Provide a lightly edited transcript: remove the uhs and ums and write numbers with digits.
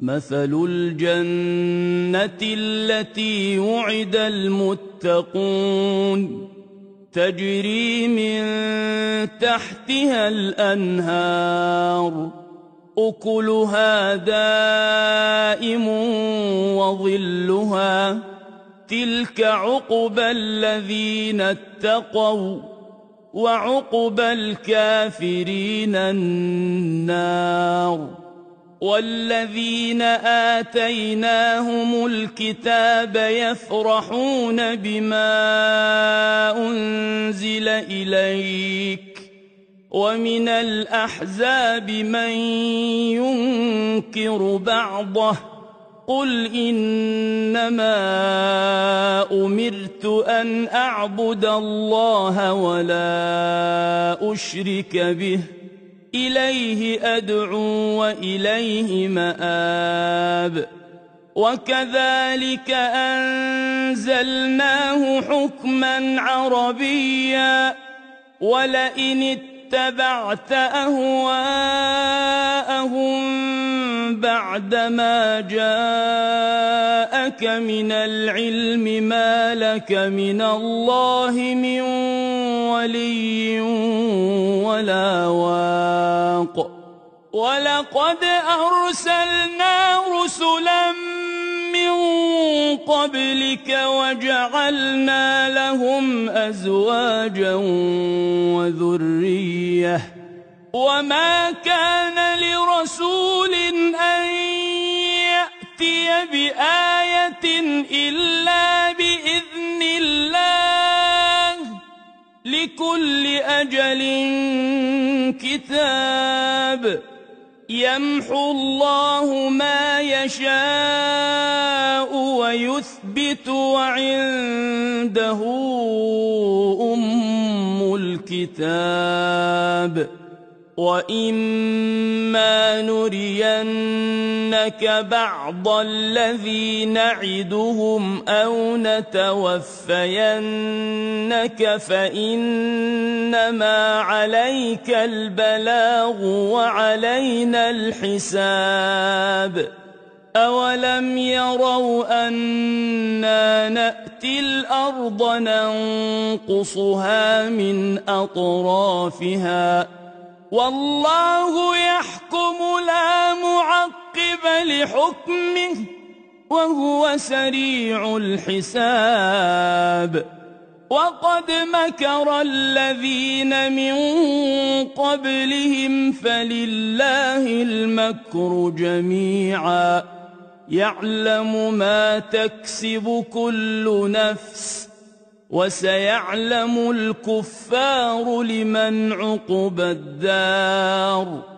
مثل الجنة التي وعد المتقون تجري من تحتها الأنهار أكلها دائم وظلها تلك عقبى الذين اتقوا وعقبى الكافرين النار. والذين آتيناهم الكتاب يفرحون بما أنزل إليك ومن الأحزاب من ينكر بعضه قل إنما أمرت أن أعبد الله ولا أشرك به إليه أدعو وإليه مآب. وكذلك أنزلناه حكما عربيا ولئن اتبعت أهواءهم بعدما جاءك من العلم ما لك من الله من ولي ولا واق. ولقد أرسلنا رسلا من قبلك وجعلنا لهم أزواجا وذرية وما كان لرسول أن يأتي بآية إلا بإذن الله لكل أجل كتاب يمحو الله ما يشاء ويثبت وعنده أم الكتاب. وإما نرينك بعض الذي نعدهم أو نتوفينك فإنما عليك البلاغ وعلينا الحساب. أولم يروا أنا نأتي الأرض ننقصها من أطرافها والله يحكم لا معقب لحكمه وهو سريع الحساب. وقد مكر الذين من قبلهم فلله المكر جميعا يعلم ما تكسب كل نفس وسيعلم الكفار لمن عقبى الدار.